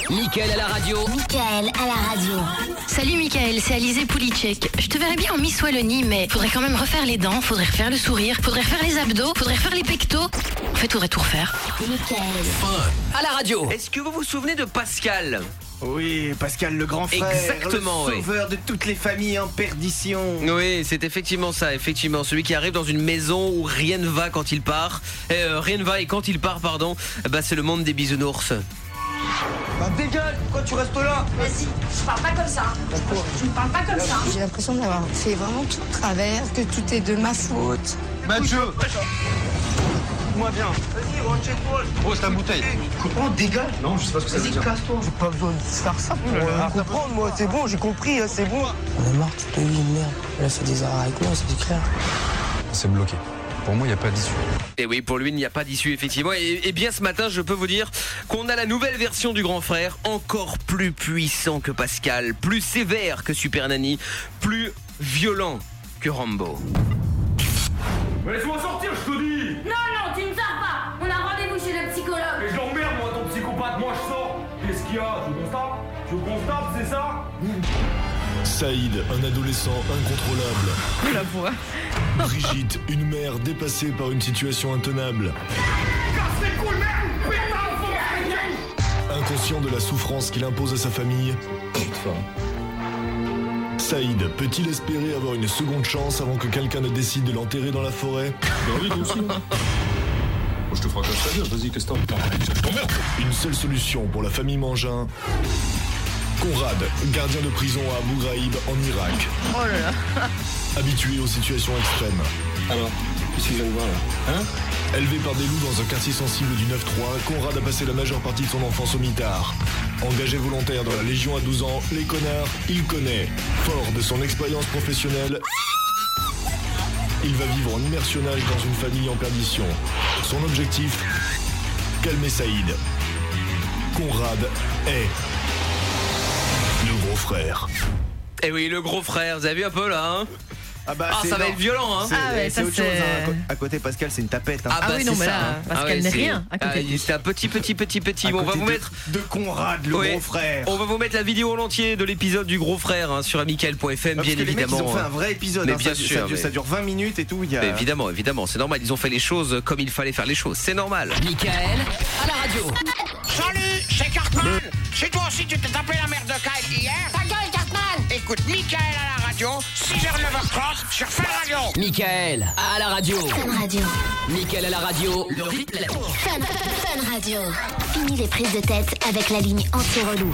Mickaël à la radio. Mickaël à la radio. Salut Mickaël, c'est Alizé Pouliček. Je te verrais bien en Miss Wallonie, mais faudrait quand même refaire les dents, faudrait refaire le sourire, faudrait refaire les abdos, faudrait refaire les pectos. En fait, faudrait tout refaire. Mickaël. À la radio. Est-ce que vous vous souvenez de Pascal ? Oui, Pascal le grand frère, Exactement, le sauveur de toutes les familles en perdition. Oui, c'est effectivement ça, effectivement. Celui qui arrive dans une maison où rien ne va quand il part. Rien ne va et quand il part, pardon, c'est le monde des bisounours. Bah dégage, pourquoi tu restes là? Vas-y, je parle pas comme ça. Pourquoi? Je ne parle pas comme ça. J'ai l'impression d'avoir fait vraiment tout de travers, que tout est de ma faute. Mathieu, moi bien. Vas-y, rentre chez toi. Oh, c'est la bouteille. Comment dégage? Non, je sais pas ce que ça veut dire. Casse-toi. J'ai pas besoin de faire ça pour comprendre, moi. C'est bon, j'ai compris, c'est bon. On est marre toute la vie, merde. Elle a fait des arrêts avec moi, c'est clair. C'est bloqué. Pour moi, il n'y a pas d'issue. Et oui, pour lui, il n'y a pas d'issue, effectivement. Et bien ce matin, je peux vous dire qu'on a la nouvelle version du grand frère, encore plus puissant que Pascal, plus sévère que Super Nanny, plus violent que Rambo. Mais laisse-moi sortir, je te dis! Non, tu ne sors pas. On a rendez-vous chez le psychologue. Mais je l'emmerde, moi, ton psychopathe, moi je sors! Qu'est-ce qu'il y a? Je constate, c'est ça? Saïd, un adolescent incontrôlable. La voix. Brigitte, une mère dépassée par une situation intenable. Casse les couilles, merde! Putain, faut m'arrêter! Inconscient de la souffrance qu'il impose à sa famille, Saïd peut-il espérer avoir une seconde chance avant que quelqu'un ne décide de l'enterrer dans la forêt? Bah oui, toi aussi. Moi, je te ferai comme ça, vas-y, qu'est-ce que je t'emmerde. Une seule solution pour la famille Mangin. Conrad, gardien de prison à Abu Ghraib en Irak. Oh là là. Habitué aux situations extrêmes. Alors, qu'est-ce que je viens de voir là? Hein? Élevé par des loups dans un quartier sensible du 9-3, Conrad a passé la majeure partie de son enfance au mitard. Engagé volontaire dans la Légion à 12 ans, les connards, il connaît. Fort de son expérience professionnelle, il va vivre en immersionnage dans une famille en perdition. Son objectif, calmer Saïd. Conrad est le gros frère. Eh oui, le gros frère, vous avez vu un peu là, hein? Ah ça va être violent, hein? C'est autre chose, hein. À côté, Pascal, c'est une tapette. Hein. Ah oui, non, mais là, Pascal n'est rien à côté. C'est un petit. On va vous mettre de Conrad, le gros frère. On va vous mettre la vidéo en entier de l'épisode du gros frère hein, sur amical.fm, bien évidemment. Les mecs, ils ont fait un vrai épisode. Mais hein, bien sûr, ça dure 20 minutes et tout. Évidemment, c'est normal. Ils ont fait les choses comme il fallait faire les choses. C'est normal. Mickaël à la radio. Salut, c'est Cartman. C'est toi aussi, tu t'es tapé la merde de Kyle hier? Ta gueule, Cartman. Écoute Mickaël à la radio, 6h, 9h30 sur Fun Radio. Mickaël à la radio. Fun Radio. Mickaël à la radio. Le rythme. Fun Radio. Fini les prises de tête avec la ligne anti-relou.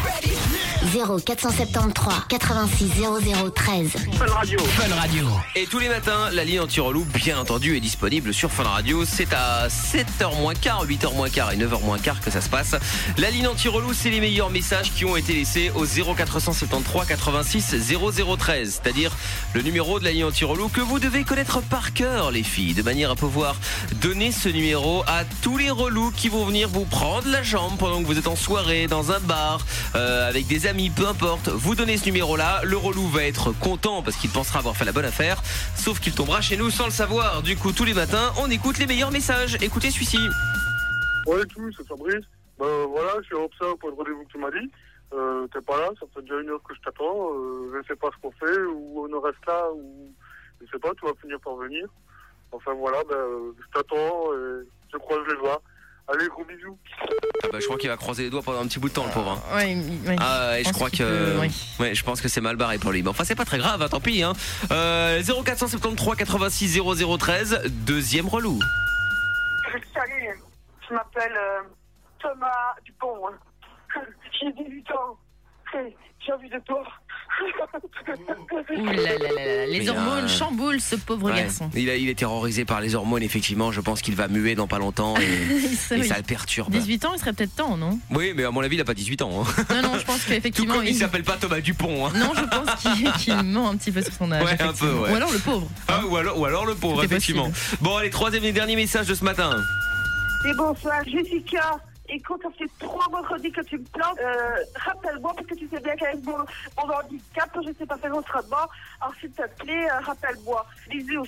0473 86 00 13. Fun Radio. Fun Radio. Et tous les matins, la ligne anti-relou, bien entendu, est disponible sur Fun Radio. C'est à 7h moins quart, 8h moins quart et 9h moins quart que ça se passe. La ligne anti-relou, c'est les meilleurs messages qui ont été laissés au 0473 86 00 13. C'est-à-dire le numéro de la ligne anti-relou que vous devez connaître par cœur, les filles, de manière à pouvoir donner ce numéro à tous les relous qui vont venir vous prendre la jambe pendant que vous êtes en soirée, dans un bar, avec des amis, peu importe. Vous donnez ce numéro-là, le relou va être content parce qu'il pensera avoir fait la bonne affaire, sauf qu'il tombera chez nous sans le savoir. Du coup, tous les matins, on écoute les meilleurs messages. Écoutez celui-ci. Ouais, tout, c'est Fabrice. Voilà, je suis au PSA pour le rendez-vous que tu m'as dit. T'es pas là, ça fait déjà 1 heure que je t'attends. Je sais pas ce qu'on fait, ou on reste là, ou je sais pas, tu vas finir par venir. Enfin voilà, je t'attends et je croise les doigts. Allez, gros bisous. Je crois qu'il va croiser les doigts pendant un petit bout de temps, le pauvre. Ouais, je crois que ouais, je pense que c'est mal barré pour lui. Mais enfin, c'est pas très grave, hein, tant pis. Hein. 0473 86 00 13, deuxième relou. Salut, je m'appelle Thomas Dupont. J'ai 18 ans. J'ai envie de toi. Ouh là là là, les hormones chamboulent ce pauvre garçon. Il est terrorisé par les hormones, effectivement. Je pense qu'il va muer dans pas longtemps et ça le perturbe. 18 ans, il serait peut-être temps, non? Oui, mais à mon avis, il a pas 18 ans. Hein. Non, je pense qu'effectivement. Tout comme il s'appelle pas Thomas Dupont. Hein. Non, je pense qu'il ment un petit peu sur son âge. Ouais, un peu, ouais. Ou alors le pauvre. Ou alors le pauvre, effectivement. Possible. Bon, allez, troisième et dernier message de ce matin. Et bonsoir, Jessica. Et quand ça fait 3 mercredis que tu me plantes, rappelle-moi, parce que tu sais bien qu'avec mon handicap, je sais pas faire autrement. Alors s'il te plaît, rappelle-moi. Bisous.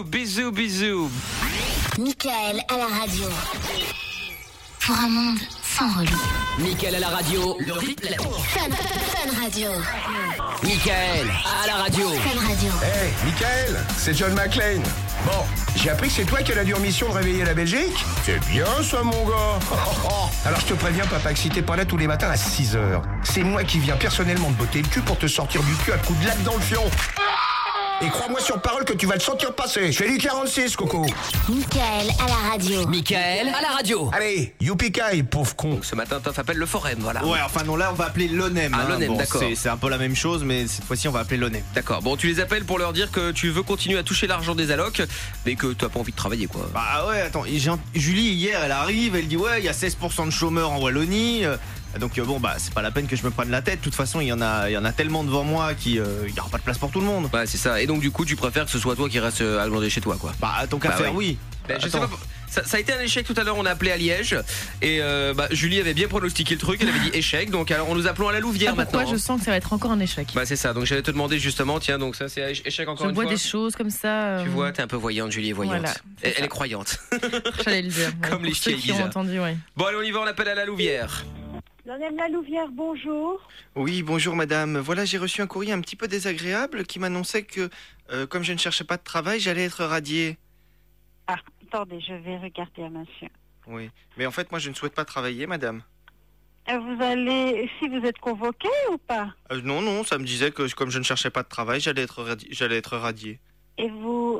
Mickaël à la radio. Pour un monde sans relou. Mickaël à la radio, le replay. Fun Radio. Mickaël à la radio. Fun Radio. Hey, Mickaël, c'est John McClane. Bon, j'ai appris que c'est toi qui as la dure mission de réveiller la Belgique. C'est bien ça, mon gars. Alors je te préviens, papa, que si t'es pas là tous les matins à 6h, c'est moi qui viens personnellement te botter le cul pour te sortir du cul à coups de latte dans le fion. Et crois-moi sur parole que tu vas le sentir passer. Je fais du 46, Coco. Mickaël à la radio. Mickaël à la radio. Allez, youpikai, pauvre con. Ce matin, Toff appelle le Forum, voilà. Ouais, enfin non, là on va appeler l'ONEM. Ah, l'ONEM, bon, d'accord. C'est un peu la même chose, mais cette fois-ci on va appeler l'ONEM. D'accord, bon, tu les appelles pour leur dire que tu veux continuer à toucher l'argent des allocs, mais que tu n'as pas envie de travailler, quoi. Bah ouais, attends, Julie hier elle arrive, elle dit ouais, il y a 16% de chômeurs en Wallonie. Donc bon bah c'est pas la peine que je me prenne la tête. De toute façon il y en a tellement devant moi qu'il y aura pas de place pour tout le monde. Ouais c'est ça. Et donc du coup tu préfères que ce soit toi qui reste à glander chez toi quoi. Bah tant qu'à faire oui. Ben, je sais pas. Ça a été un échec tout à l'heure, on a appelé à Liège et Julie avait bien pronostiqué le truc, elle avait dit échec, donc alors on nous appelons à la Louvière maintenant. Pourquoi je sens que ça va être encore un échec. Bah c'est ça, donc j'allais te demander justement, tiens donc ça c'est échec encore une fois. Je vois des choses comme ça. Tu vois, t'es un peu voyante, Julie est voyante. Voilà, elle est croyante. J'allais le dire. Comme les chiens qui ont entendu, ouais. Bon allez on y va, on appelle à la Louvière. Madame la Louvière, bonjour. Oui, bonjour madame. Voilà, j'ai reçu un courrier un petit peu désagréable qui m'annonçait que comme je ne cherchais pas de travail, j'allais être radié. Ah, attendez, je vais regarder à monsieur. Oui, mais en fait, moi, je ne souhaite pas travailler, madame. Vous allez, si vous êtes convoqué ou pas? Non, ça me disait que comme je ne cherchais pas de travail, j'allais être radié. Et vous...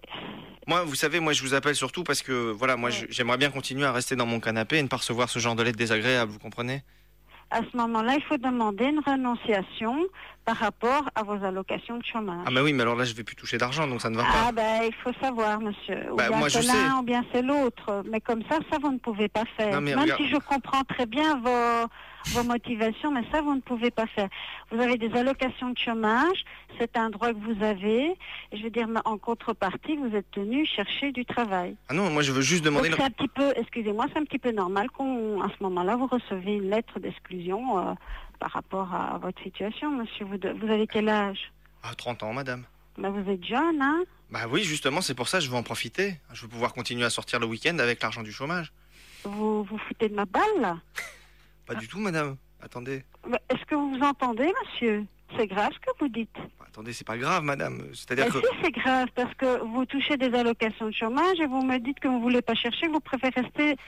Moi, vous savez, moi, je vous appelle surtout parce que, voilà, moi, j'aimerais bien continuer à rester dans mon canapé et ne pas recevoir ce genre de lettres désagréables, vous comprenez? À ce moment-là, il faut demander une renonciation par rapport à vos allocations de chômage. Ah, mais oui, mais alors là, je vais plus toucher d'argent, donc ça ne va pas. Ah, ben, il faut savoir, monsieur. Ou bien moi, c'est je l'un, sais. ou bien c'est l'autre. Mais comme ça, vous ne pouvez pas faire. Non, mais Même regarde... si je comprends très bien vos motivations, mais ça, vous ne pouvez pas faire. Vous avez des allocations de chômage, c'est un droit que vous avez. Et je veux dire, en contrepartie, vous êtes tenu chercher du travail. Ah non, moi, je veux juste demander... Donc, c'est un petit peu, excusez-moi, c'est un petit peu normal qu'à ce moment-là, vous recevez une lettre d'exclusion par rapport à votre situation, monsieur. Vous avez quel âge? 30 ans, madame. Ben, vous êtes jeune, hein? Bah oui, justement, c'est pour ça que je veux en profiter. Je veux pouvoir continuer à sortir le week-end avec l'argent du chômage. Vous foutez de ma balle, là? Pas du tout, madame. Attendez. Est-ce que vous entendez, monsieur? C'est grave ce que vous dites. Attendez, c'est pas grave, madame. C'est-à-dire que... Si, c'est grave, parce que vous touchez des allocations de chômage et vous me dites que vous voulez pas chercher, vous préférez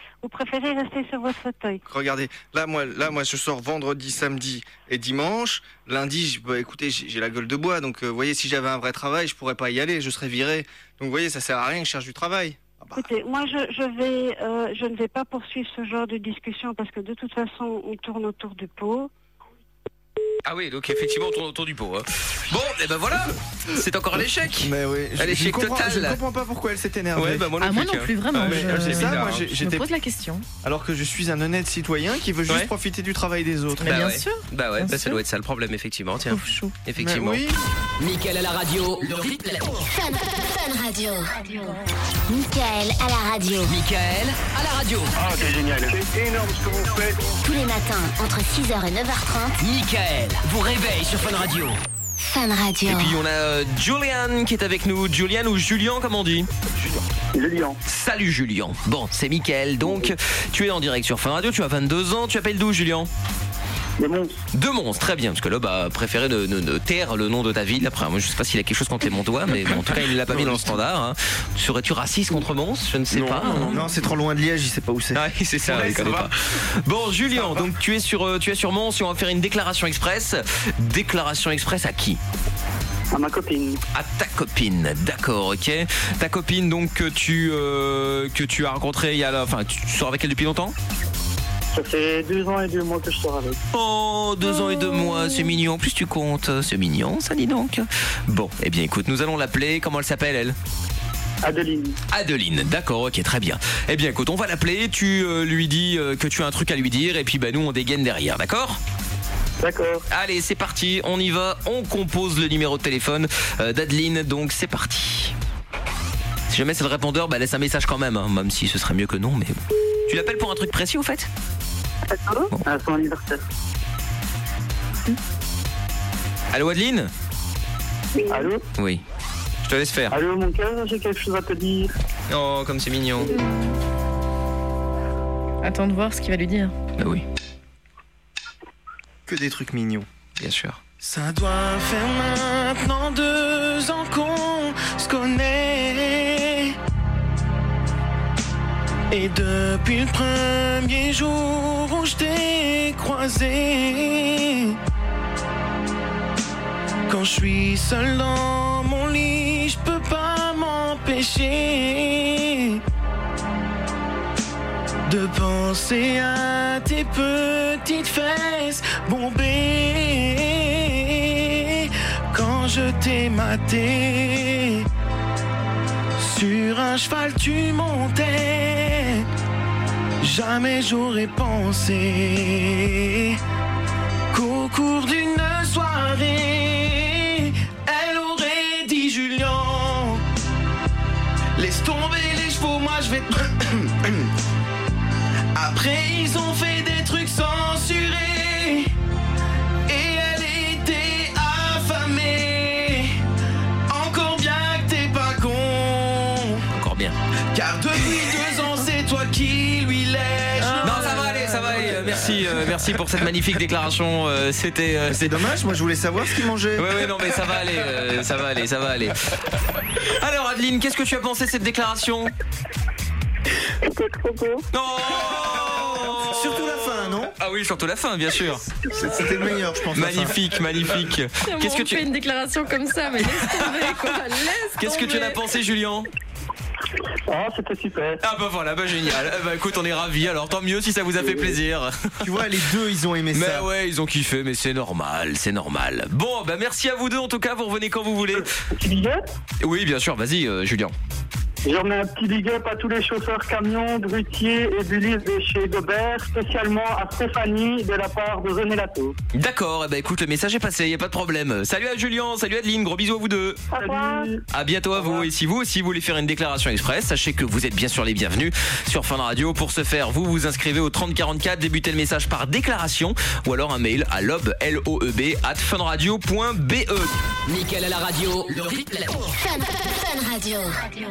rester sur votre fauteuil. Regardez, là, moi, je sors vendredi, samedi et dimanche. Lundi, écoutez, j'ai la gueule de bois, donc, vous voyez, si j'avais un vrai travail, je pourrais pas y aller, je serais viré. Donc, vous voyez, ça sert à rien que je cherche du travail. Écoutez, moi, je ne vais pas poursuivre ce genre de discussion parce que de toute façon, on tourne autour du pot. Ah oui, donc effectivement, on tourne autour du pot. Hein. Bon, et ben voilà, c'est encore un échec. Mais oui, un échec total. Je ne comprends pas pourquoi elle s'est énervée. Ouais, bah moi non plus, vraiment. Je me pose la question. Alors que je suis un honnête citoyen qui veut juste profiter du travail des autres. Mais bien sûr. Bah ouais, ça doit être ça le problème, effectivement. Tiens. Chou. Effectivement. Oui. Mickaël à la radio, le replay. Fun Radio. Mickaël à la radio. Mickaël à la radio. Ah, c'est génial. C'est énorme ce que vous faites. Tous les matins, entre 6h et 9h30. Mickaël vous réveille sur Fun Radio. Fun Radio. Et puis on a Julian qui est avec nous. Julian ou Julien, comme on dit? Julien. Salut Julien. Bon, c'est Mickaël. Donc, tu es en direct sur Fun Radio. Tu as 22 ans. Tu appelles d'où, Julien? De Mons, très bien, parce que là, préféré de taire le nom de ta ville. Après, moi, je sais pas s'il a quelque chose contre les Montois, mais bon, en tout cas, il l'a pas mis dans le standard. Hein. Serais-tu raciste contre Mons? Je ne sais pas. Non, c'est trop loin de Liège, il sait pas où c'est. Ah, c'est ça, il connaît pas. Bon, Julien, donc tu es sur Mons et on va faire une déclaration express. Déclaration express à qui? À ma copine. À ta copine, d'accord, ok. Ta copine, donc, que tu as rencontrée tu sors avec elle depuis longtemps? Ça fait 2 ans et 2 mois que je sors avec. Oh, 2 ans et 2 mois, c'est mignon. En plus, tu comptes. C'est mignon, ça, dis donc. Bon, eh bien, écoute, nous allons l'appeler. Comment elle s'appelle, elle? Adeline, d'accord, ok, très bien. Eh bien, écoute, on va l'appeler. Tu lui dis que tu as un truc à lui dire. Et puis, nous, on dégaine derrière, d'accord? D'accord. Allez, c'est parti. On y va. On compose le numéro de téléphone d'Adeline. Donc, c'est parti. Si jamais c'est le répondeur, laisse un message quand même. Hein, même si ce serait mieux que non, mais... Tu l'appelles pour un truc précis, au fait? Bon. À son anniversaire. Allô, Adeline? Oui. Allô? Oui. Je te laisse faire. Allô, mon cœur, j'ai quelque chose à te dire. Oh, comme c'est mignon. Attends de voir ce qu'il va lui dire. Bah oui. Que des trucs mignons. Bien sûr. Ça doit faire maintenant 2 ans qu'on se connaît. Et depuis le premier jour où je t'ai croisé, quand je suis seul dans mon lit, je peux pas m'empêcher de penser à tes petites fesses bombées. Quand je t'ai maté, sur un cheval tu montais. Jamais j'aurais pensé qu'au cours d'une soirée, elle aurait dit Julien, laisse tomber les chevaux, moi je vais... Après ils ont fait des trucs censurés et elle était affamée. Encore bien que t'es pas con. Encore bien. Car depuis 2 ans c'est toi qui lui lèche. Non, ça va aller, ça va aller. Merci pour cette magnifique déclaration. C'était. C'est dommage, moi je voulais savoir ce qu'il mangeait. Ouais, non, mais ça va aller, ça va aller. Alors Adeline, qu'est-ce que tu as pensé de cette déclaration? C'était trop beau. Non. Surtout la fin, non? Ah oui, surtout la fin, bien sûr. C'était le meilleur, je pense. Magnifique. Qu'est-ce que tu fais une déclaration comme ça, mais laisse tomber quoi. Qu'est-ce que tu en as pensé, Julien? Ah, c'était super. Ah bah voilà, bah génial. Bah écoute, on est ravis. Alors tant mieux si ça vous a fait plaisir. Tu vois, les deux, ils ont aimé ça. Mais ouais, ils ont kiffé, mais c'est normal. Bon, bah merci à vous deux en tout cas. Vous revenez quand vous voulez. Petit big up. Oui, bien sûr. Vas-y, Julien. J'en mets un petit big up à tous les chauffeurs camions, grutiers et bullies de chez Gobert, spécialement à Stéphanie de la part de René Lato. D'accord, bah écoute, le message est passé, y a pas de problème. Salut à Julien, salut Adeline, gros bisous à vous deux. Salut. À bientôt à vous. Et si vous aussi voulez faire une déclaration express, sachez que vous êtes bien sûr les bienvenus sur Fun Radio. Pour ce faire, vous vous inscrivez au 3044, débutez le message par déclaration ou alors un mail à loeb@funradio.be. Mickaël à la radio, le replay. Fun Radio.